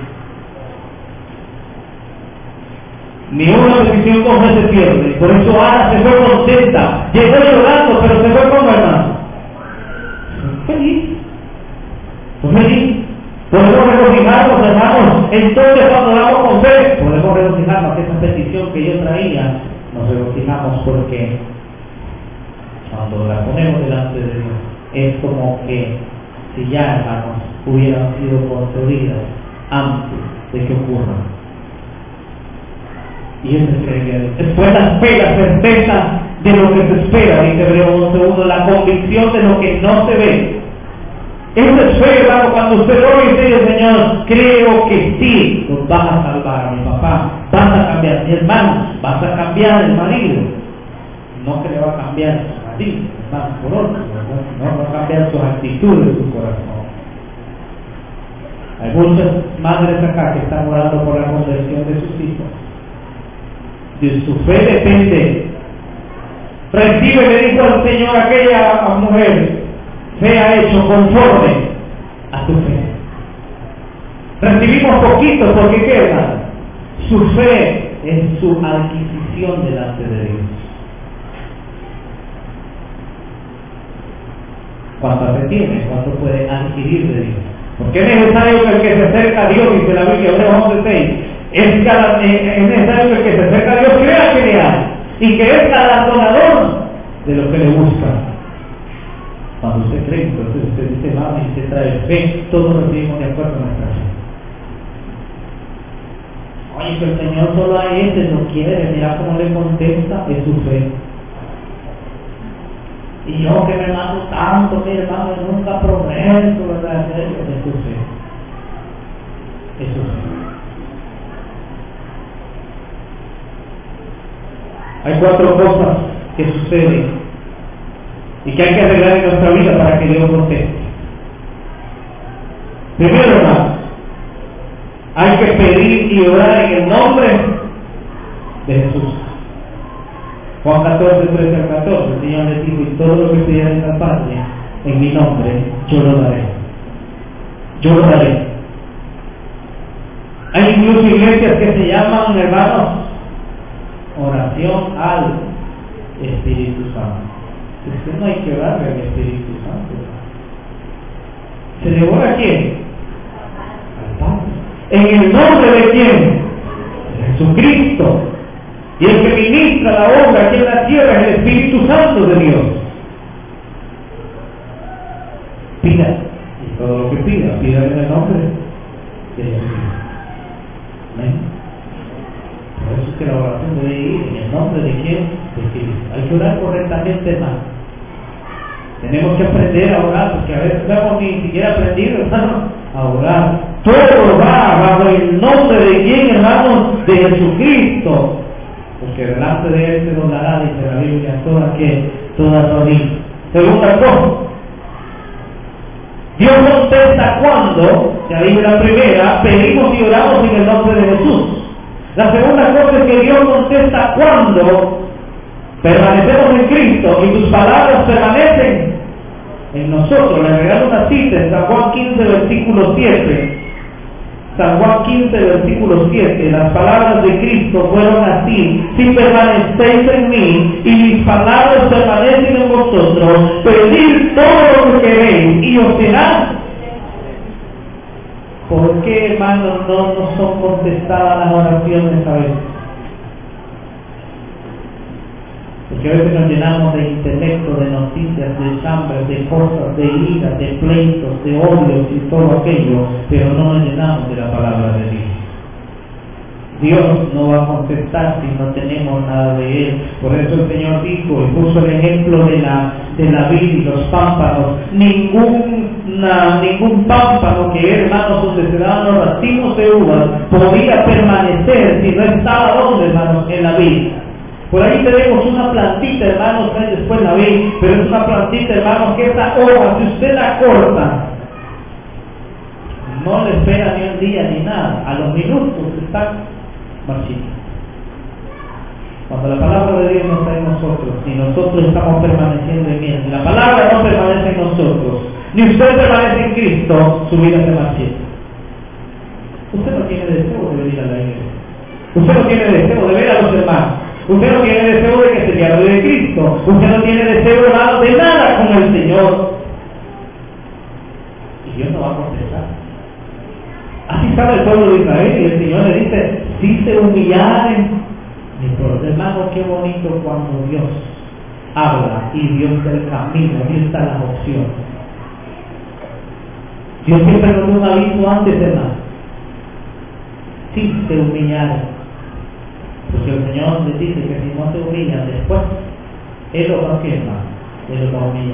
Ni una petición con fe se pierde. Por eso Ana se fue contenta, llegó llorando, pero se fue como hermano. Feliz. Fue feliz. Podemos regocijarnos, hermanos. Entonces, cuando oramos con fe, podemos regocijarnos que esa petición que yo traía, nos regocijamos porque cuando la ponemos delante de Dios, es como que si ya, hermanos, hubieran sido concedidas antes de que ocurra. Y eso es creer. Después la fe, la certeza de lo que se espera, dice Hebreos once uno, la convicción de lo que no se ve. Eso es fe, hermano, cuando usted ora y dice, Señor, creo que sí, nos vas a salvar a mi papá, vas a cambiar a mi hermano, vas a cambiar el marido. No que le va a cambiar su marido, hermano, por otro, ¿verdad? No va a cambiar sus actitudes, su corazón. Hay muchas madres acá que están orando por la conversión de sus hijos. De su fe depende. Recibe, le dijo al Señor a aquella mujer, sea hecho conforme a tu fe. Recibimos poquito porque queda. Su fe es su adquisición delante de Dios. ¿Cuánto fe tiene? ¿Cuánto puede adquirir de Dios? Porque es necesario que el que se acerca a Dios, dice la Biblia, Hebreos once seis, es, cada, es necesario que el que se acerca a Dios crea que le hay y que es galardonador de lo que le busca. Cuando usted cree, entonces usted dice, vamos, y usted trae fe, todos recibimos de acuerdo a nuestra fe. Oye, que el Señor solo a este no quiere, mira cómo le contesta, es su fe. Y yo que me mato tanto, mi hermano, nunca prometo, ¿verdad? Es su fe. Es su fe. Hay cuatro cosas que suceden y que hay que arreglar en nuestra vida para que Dios conteste. Primero, hermano, hay que pedir y orar en el nombre de Jesús. Juan catorce, trece al catorce, el Señor les dijo, y todo lo que pidieran en la patria, en mi nombre, yo lo daré. Yo lo daré. Hay incluso iglesias que se llaman, hermanos, oración al Espíritu Santo. Es que no hay que darle al Espíritu Santo. ¿Se le ora a quién? Al Padre. ¿En el nombre de quién? De Jesucristo. Y el que ministra la obra aquí en la tierra es el Espíritu Santo de Dios. Pida, y todo lo que pida, pida en el nombre de Jesucristo. Amén. Por eso es que la oración debe ir en el nombre de quién? De Cristo. Hay que orar correctamente, hermano. Tenemos que aprender a orar, porque a veces no hemos ni siquiera aprendido, hermano, a orar. Todo va bajo el nombre de quién, hermano, de Jesucristo. Porque delante de él se doblará, dice la Biblia, toda que toda rodilla. Segunda cosa, Dios contesta cuando, ya dije la primera, pedimos y oramos en el nombre de Jesús. La segunda cosa es que Dios contesta cuando permanecemos en Cristo y sus palabras permanecen en nosotros. Le regalo una cita en San Juan quince, versículo siete. San Juan quince, versículo siete. Las palabras de Cristo fueron así: si permanecéis en mí y mis palabras permanecen en vosotros, pedid todo lo que queréis y os será. ¿Por qué, hermanos, no nos son contestadas las oraciones a veces? Porque a veces nos llenamos de intelecto, de noticias, de chambres, de cosas, de ira, de pleitos, de odios y todo aquello, pero no nos llenamos de la palabra de Dios. Dios no va a contestar si no tenemos nada de Él. Por eso el Señor dijo y puso el ejemplo de la, de la vid y los pámpanos. Ninguna, ningún pámpano que era, hermanos, donde se daban los racimos de uvas, podía permanecer si no estaba donde, hermanos, en la vid. Por ahí tenemos una plantita, hermanos, que después la vid, pero es una plantita, hermanos, que esa hoja, si usted la corta, no le espera ni un día ni nada, a los minutos está marchita. Cuando la palabra de Dios no está en nosotros, ni nosotros estamos permaneciendo en Él, la palabra no permanece en nosotros, ni usted permanece en Cristo, su vida se marchita. Usted no tiene deseo de venir a la iglesia, usted no tiene deseo de ver a los hermanos, usted no tiene deseo de que se le hable de Cristo, usted no tiene deseo, hermano, de nada con el Señor, y Dios no va a contestar. Así sabe el pueblo de Israel, y el Señor le dice: si se humillaren, mi pueblo. Hermano, qué bonito cuando Dios habla y Dios da el camino, Dios da las opciones. Dios siempre nos da un aviso antes de nada. Si se humillaren, porque el Señor les dice que si no se humillan después, Él lo confirma, Él lo va a humillar.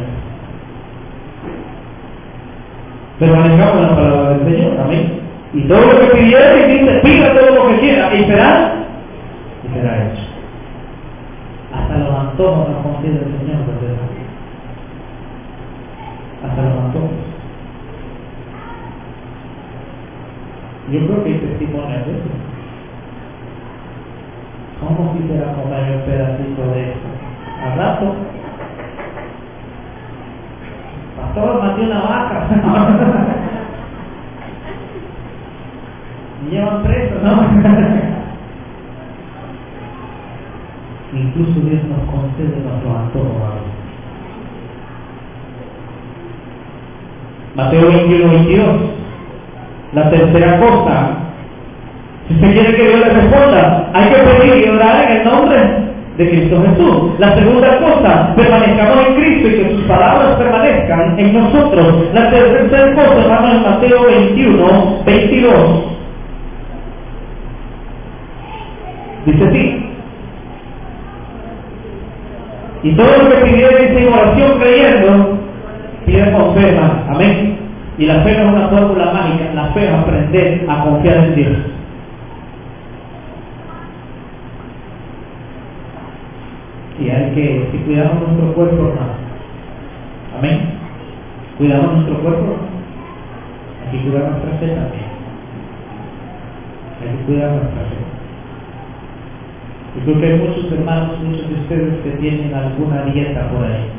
Permanezcamos en la palabra del Señor, amén. Y todo lo que pidiera, y dice: pida todo lo que quiera, y será, y será hecho. Hasta los antojos nos concede el Señor, ¿verdad? Hasta los antojos. Yo creo que hay testimonios de eso. ¿Cómo quisiera comer un pedacito de eso? Al rato, pastor, maté una vaca. Me llevan preso, ¿no? Incluso Dios nos concede nuestros antojos. Mateo veintiuno, veintidós. La tercera cosa, si usted quiere que Dios le responda, hay que pedir y orar en el nombre de Cristo Jesús. La segunda cosa, permanezcamos en Cristo y que sus palabras permanezcan en nosotros. La tercera cosa, hermanos, en Mateo veintiuno, veintidós. Dice así: y todo lo que pidierais en oración creyendo, pide con fe, hermano. Amén. Y la fe no es una fórmula mágica, la fe es aprender a confiar en Dios. Y hay que, si cuidamos nuestro cuerpo, hermano, amén, cuidamos nuestro cuerpo, hay que cuidar nuestra fe también. Hay que cuidar nuestra fe. Yo creo que hay muchos hermanos, muchos de ustedes que tienen alguna dieta por ahí.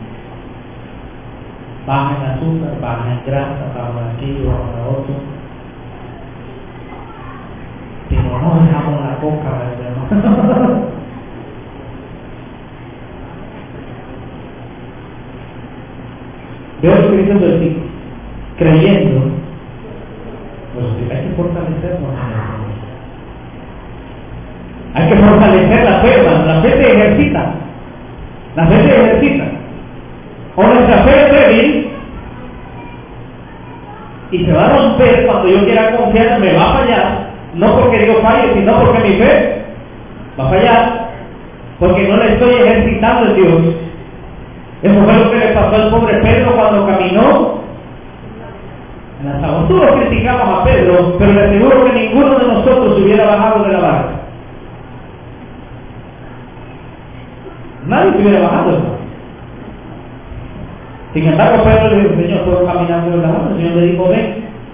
Baja en azúcar, baja en grasa, baja aquí, baja en otro. Pero no dejamos la coca, ¿verdad? Veo lo que dice el versículo. Creyendo, pues hay que fortalecernos en eso. Hay que fortalecer la fe, hermano. La fe se ejercita. La fe se ejercita. O nuestra fe es débil y se va a romper cuando yo quiera confiar, me va a fallar. No porque Dios falle, sino porque mi fe va a fallar. Porque no la estoy ejercitando en Dios. Eso fue lo que le pasó al pobre Pedro cuando caminó en las aguas. Todos criticamos a Pedro, pero le aseguro que ninguno de nosotros se hubiera bajado de la barca. Nadie se hubiera bajado, hermano. Sin embargo, Pedro le dijo, Señor, puedo caminar sobre las aguas. El Señor le dijo, ven.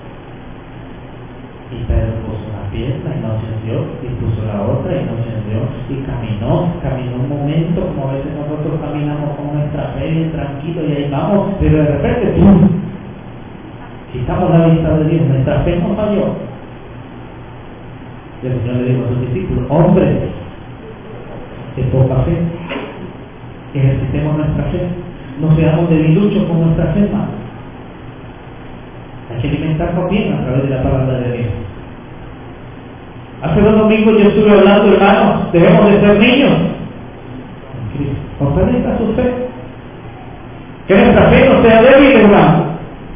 Y Pedro puso una pierna y no se hundió, y puso la otra y no se hundió, y caminó, caminó un momento, como a veces nosotros caminamos con nuestra fe bien tranquilo y ahí vamos, pero de repente, ¡pum!, quitamos la vista de Dios, nuestra fe no falló. Y el Señor le dijo a sus discípulos, hombres de poca fe, ejercitemos nuestra fe, no seamos debiluchos con nuestra fe, hermano. Hay que alimentarnos bien a través de la palabra de Dios. Hace dos domingos yo estuve hablando, hermanos, debemos de ser niños. Fortalezca su fe. Que nuestra fe no sea débil, hermano.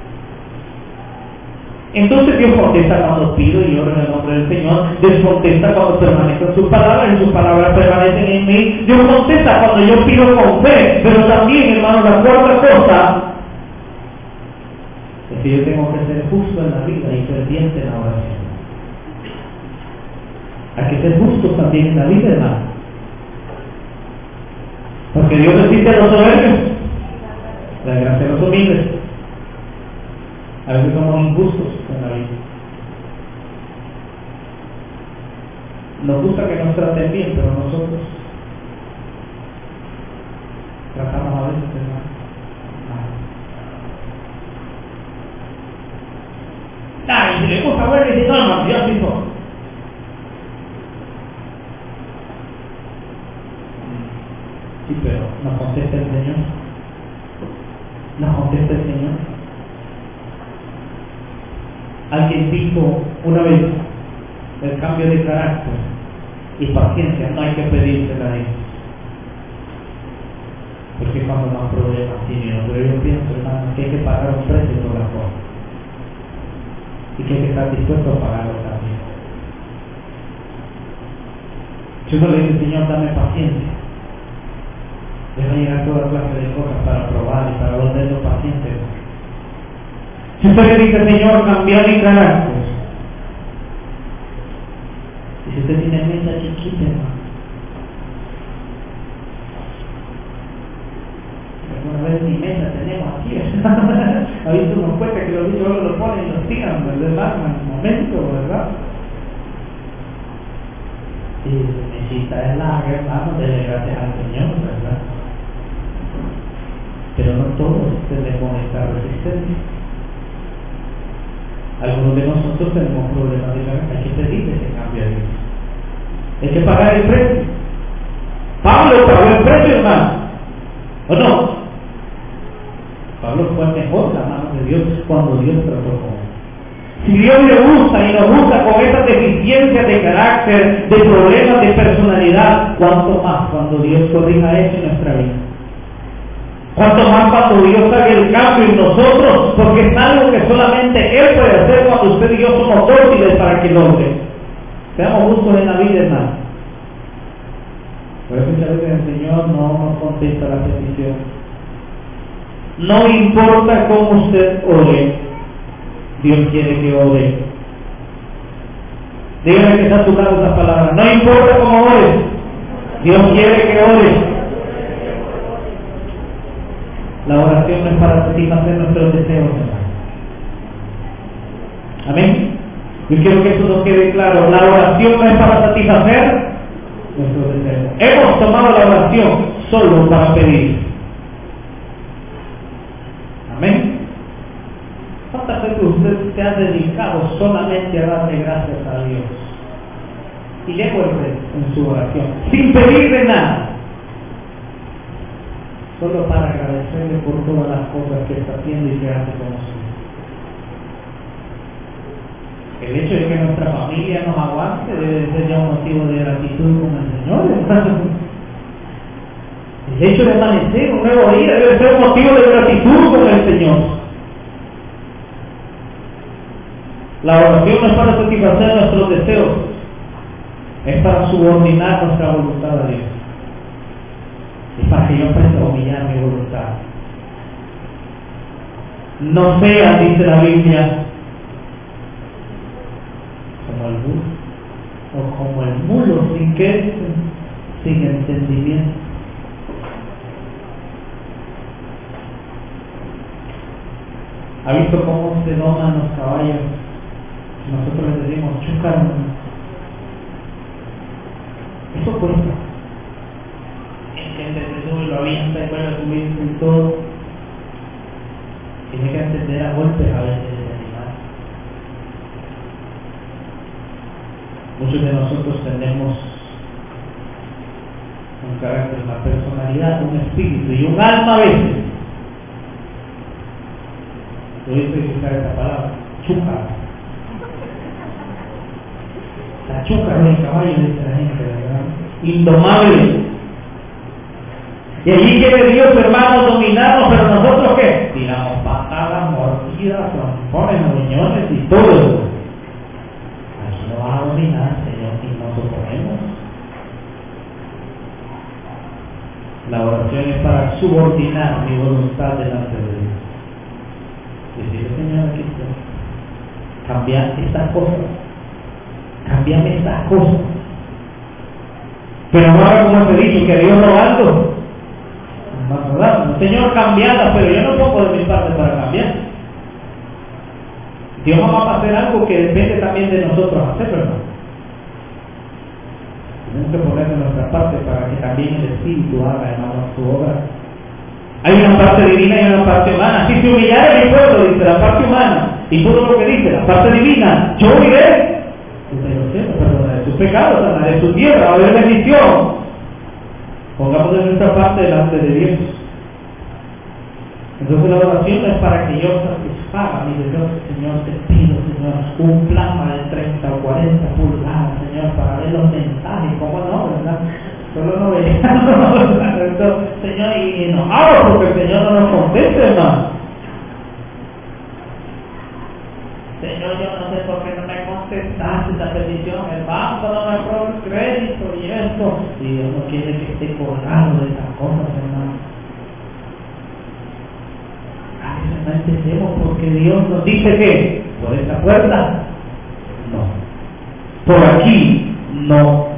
Entonces Dios contesta cuando pido y oro en el nombre del Señor. Dios contesta cuando permanezco en sus palabras, y sus palabras permanecen en mí. Dios contesta cuando yo pido con fe. Pero también, hermano, la cuarta cosa es que yo tengo que ser justo en la vida y ferviente en la oración. Hay que ser justos también en la vida, hermano. Porque Dios resiste a los soberbios, la gracia a los humildes. A veces somos injustos en la vida. Nos gusta que nos traten bien, pero nosotros tratamos a veces de mal. Nah, y si le gusta ver, dice, no, hermano, yo así soy. Sí, pero nos contesta el Señor. Nos contesta el Señor. Alguien dijo una vez, el cambio de carácter y paciencia no hay que pedírsela a Dios, porque cuando más problemas tiene, pero yo pienso, hermano, que hay que pagar un precio por las cosas y que hay que estar dispuesto a pagarlo también. Si uno le dice, Señor, dame paciencia, deja llegar toda clase de cosas para probar y para volverlo paciente. Si usted le dice, Señor, cambia mi carácter, y si usted tiene meta chiquita, hermano, alguna vez ni meta tenemos aquí, ha visto unos cuentas que los bichos lo ponen y los tiran, ¿verdad? En el momento, ¿verdad? Y su mesita es larga, hermano, dele gracias al Señor, ¿verdad? Pero no todos tenemos esta resistencia. Algunos de nosotros tenemos problemas de carácter, hay que pedirle ese cambio a Dios. Hay que pagar el precio. Pablo pagó el precio, hermano, ¿o no? Pablo fue mejor la mano de Dios cuando Dios trató con él. Si Dios le usa y nos usa con esas deficiencias de carácter, de problemas de personalidad, ¿cuánto más cuando Dios corrija eso en nuestra vida? ¿Cuánto más cuando Dios haga el cambio en nosotros? Porque es algo que solamente Él puede hacer cuando usted y yo somos dóciles para que logre. Seamos justos en la vida, hermano. Por eso muchas veces el Señor no nos contesta la petición. No importa cómo usted ore, Dios quiere que ore. Dígame que está a tu lado esa palabra. No importa cómo ores, Dios quiere que ore. La oración no es para satisfacer nuestros deseos, hermano. Amén. Yo quiero que eso nos quede claro. La oración no es para satisfacer nuestros deseos. Hemos tomado la oración solo para pedir. Amén. ¿Cuántas veces usted se ha dedicado solamente a darle gracias a Dios? Y le vuelve en su oración, sin pedirle nada, solo para agradecerle por todas las cosas que está haciendo y que hace con nosotros. El hecho de que nuestra familia nos aguante debe ser ya un motivo de gratitud con el Señor, hermano. El hecho de amanecer un nuevo día debe ser un motivo de gratitud con el Señor. La oración no es para satisfacer nuestros deseos, es para subordinar nuestra voluntad a Dios. Es para que yo aprenda a humillar mi voluntad. No sea, dice la Biblia, como el mulo, o como el mulo sin que, sin entendimiento. ¿Ha visto cómo se doman los caballos? Nosotros les decimos, chúcaro. Eso cuesta. El gente se sube, lo avienta y vuelve a subirse y todo. Tiene que atender a golpes a veces el animal. Muchos de nosotros tenemos un carácter, una personalidad, un espíritu y un alma a veces. Yo he visto usar esta palabra, chúcaro. La chúcara del caballo, dice la gente, ¿verdad? Indomable. Y allí quiere Dios, hermanos, dominarnos, pero nosotros ¿qué? Tiramos patadas, mordidas, trompones, riñones y todo eso. Aquí no va a dominar, Señor, y nos oponemos. La oración es para subordinar mi voluntad delante de Dios. Decirle, Señor, aquí estoy. Cambiar estas cosas. Cámbiame estas cosas. Pero no haga como te he dicho, que Dios robando. No, ¿verdad? Señor, cambiarla, pero yo no pongo de mi parte para cambiar. Dios no va a hacer algo que depende también de nosotros hacerlo, ¿no? Tenemos que poner de nuestra parte para que también el Espíritu haga, hermano, su obra. Hay una parte divina y una parte humana. Si se humillara mi pueblo, dice la parte humana, y todo lo que dice la parte divina, yo iré de los cielos, perdona de sus pecados, sanaré su tierra, va a haber bendición. Pongamos de nuestra parte delante de Dios. Entonces la oración no es para que yo satisfaga mi deseo. Señor, te pido, Señor, un plasma de treinta o cuarenta pulgadas, Señor, para ver los mensajes. ¿Cómo no, verdad? Solo no veía. Señor, y enojado porque el Señor no nos conteste, hermano. Señor, yo no sé por qué no me contestaste esa petición. El banco no me aprobó el crédito y esto. Y Dios no quiere que esté colgado de esas cosas, hermano. A veces no entendemos porque Dios nos dice que por esta puerta, no. Por aquí, no.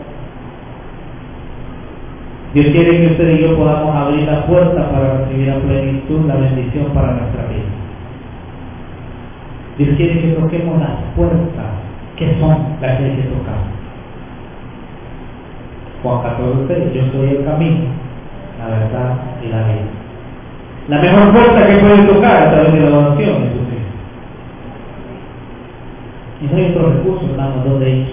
Dios quiere que usted y yo podamos abrir la puerta para recibir a plenitud la bendición para nuestra vida. Dios quiere que toquemos las puertas que son las que hay que tocar. Juan catorce, yo soy el camino, la verdad y la vida. La mejor puerta que puede tocar a través de la oración es Jesucristo. Y no hay otro recurso, hermanos, donde ir.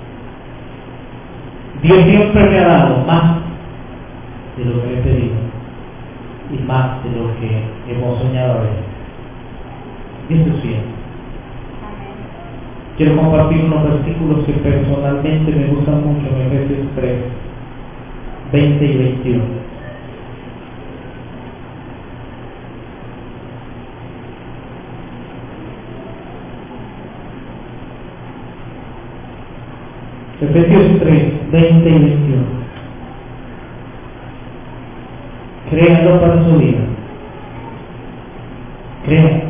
Dios siempre me ha dado más de lo que he pedido y más de lo que hemos soñado a ver. Esto es fiel. Quiero compartir unos versículos que personalmente me gustan mucho en Efesios tres, veinte y veintiuno. Efesios tres, veinte y veintiuno. Créanlo para su vida. Crean.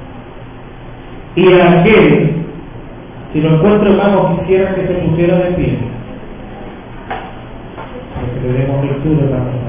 Y aquel, si lo encuentro, hermano, quisiera que se pusiera de pie. Porque le demos lectura también.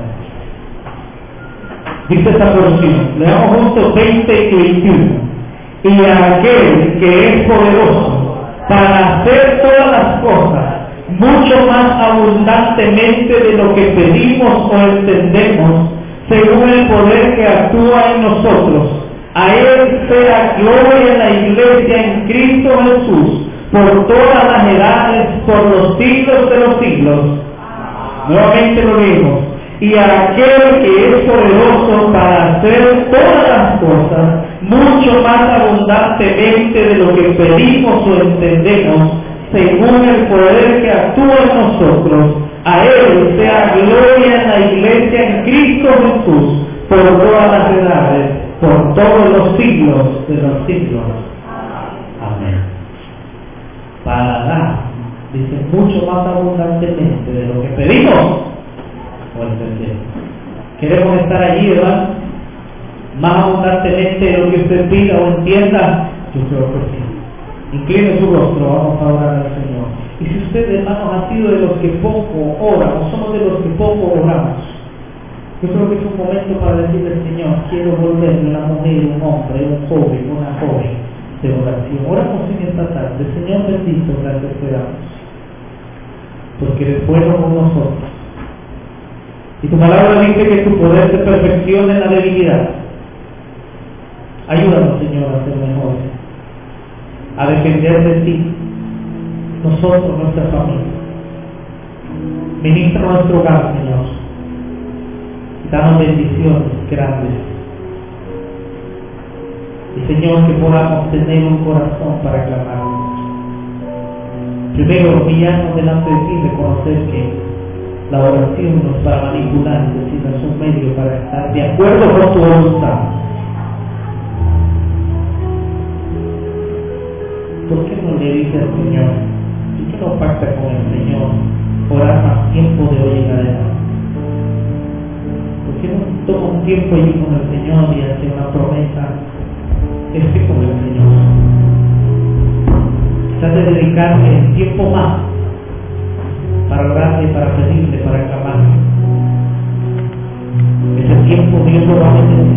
Dice esta porción, leamos juntos veinte y veintiuno. Y aquel que es poderoso para hacer todas las cosas mucho más abundantemente de lo que pedimos o entendemos, según el poder que actúa en nosotros. A Él sea gloria en la Iglesia en Cristo Jesús, por todas las edades, por los siglos de los siglos. Nuevamente lo digo. Y a aquel que es poderoso para hacer todas las cosas mucho más abundantemente de lo que pedimos o entendemos, según el poder que actúa en nosotros. A Él sea gloria en la Iglesia en Cristo Jesús, por todas las edades, por todos los siglos de los siglos. Amén. Para dar, dice, mucho más abundantemente de lo que pedimos o entendemos. Queremos estar allí, ¿verdad? Más abundantemente de lo que usted pida o entienda. Yo creo que sí. Incline su rostro, vamos a orar al Señor. Y si usted, hermanos, ha sido de los que poco oran, o somos de los que poco oramos, Yo creo que es un momento para decirle al Señor, quiero volverme una mujer, un hombre, un joven, una joven de oración. Oramos en esta tarde. Señor bendito, gracias te damos, porque eres bueno con nosotros. Y tu palabra dice que tu poder se perfecciona en la debilidad. Ayúdanos, Señor, a ser mejores, a depender de ti, nosotros, nuestra familia. Ministra nuestro hogar, Señor. Danos bendiciones grandes. Y Señor, que podamos tener un corazón para clamar. Primero, humillarnos delante de ti, reconocer que la oración no es para manipular, sino es un medio para estar de acuerdo con tu voluntad. ¿Por qué no le dice al Señor? ¿Por qué no pacta con el Señor orar más tiempo de hoy en adelante? ¿Por qué no toma un tiempo allí con el Señor y hace una promesa? Esté con el Señor. Trate de dedicarle el tiempo más para orarle, para pedirle, para clamarle. Ese tiempo Dios lo va a necesitar.